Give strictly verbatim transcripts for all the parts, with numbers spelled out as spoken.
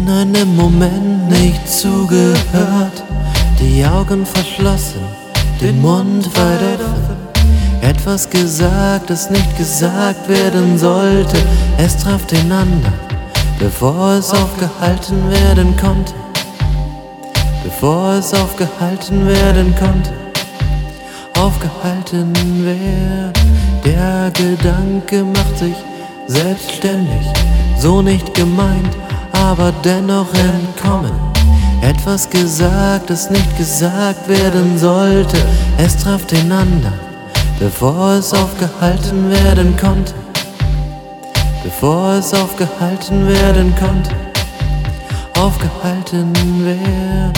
in einem Moment nicht zugehört, die Augen verschlossen, den Mund weit offen. Etwas gesagt, das nicht gesagt werden sollte. Es traf den anderen, bevor es aufgehalten werden konnte. Bevor es aufgehalten werden konnte. Aufgehalten werden. Der Gedanke macht sich selbstständig, so nicht gemeint, aber dennoch entkommen. Etwas gesagt, das nicht gesagt werden sollte. Es traf den anderen, bevor es aufgehalten werden konnte. Bevor es aufgehalten werden konnte. Aufgehalten werden.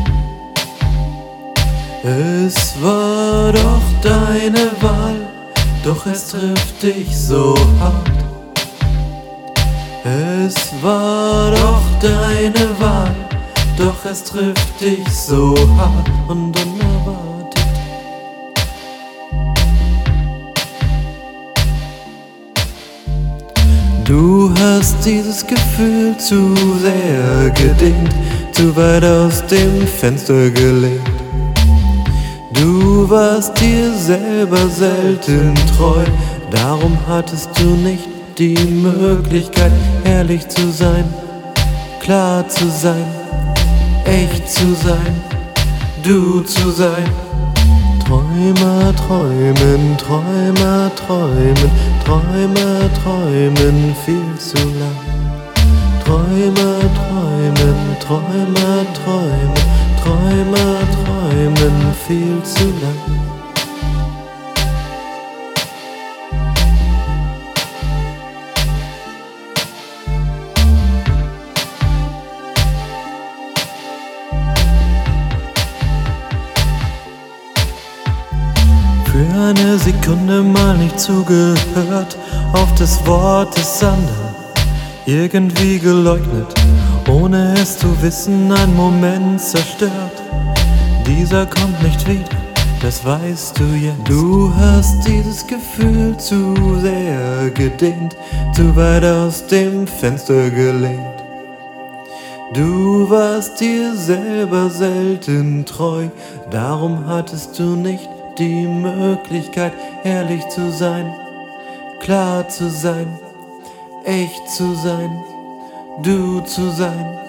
Es war doch deine Wahl, doch es trifft dich so hart. Es war doch deine Wahl, doch es trifft dich so hart und unerwartet. Du hast dieses Gefühl zu sehr gedehnt, zu weit aus dem Fenster gelehnt. Du warst dir selber selten treu, darum hattest du nicht die Möglichkeit, ehrlich zu sein, klar zu sein, echt zu sein, du zu sein. Träumer träumen, Träumer träumen, Träumer träumen viel zu lang. Träumer träumen, Träumer träumen, Träumer träumen viel zu lang. Für eine Sekunde mal nicht zugehört, auf das Wort des anderen irgendwie geleugnet, ohne es zu wissen, ein Moment zerstört. Dieser kommt nicht wieder, das weißt du jetzt. Du hast dieses Gefühl zu sehr gedehnt, zu weit aus dem Fenster gelehnt. Du warst dir selber selten treu, darum hattest du nicht die Möglichkeit, ehrlich zu sein, klar zu sein, echt zu sein, du zu sein.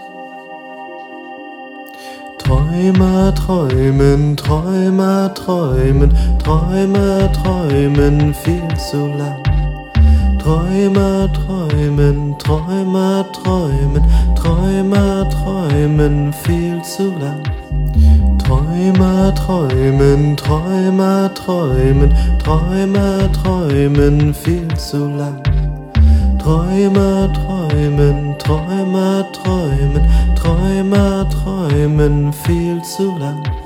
Träumer träumen, Träumer träumen, Träumer träumen viel zu lang. Träumer träumen, Träumer träumen, Träumer träumen viel zu lang. Träumer träumen, Träumer träumen, Träumer träumen viel zu lang. Träumer träumen, Träumer träumen, Träumer träumen viel zu lang.